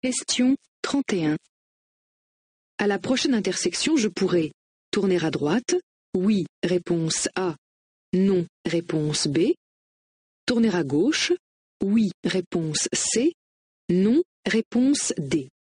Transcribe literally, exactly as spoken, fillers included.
Question trente et un. À la prochaine intersection, je pourrais tourner à droite. Oui, réponse A. Non, réponse B. Tourner à gauche. Oui, réponse C. Non, réponse D.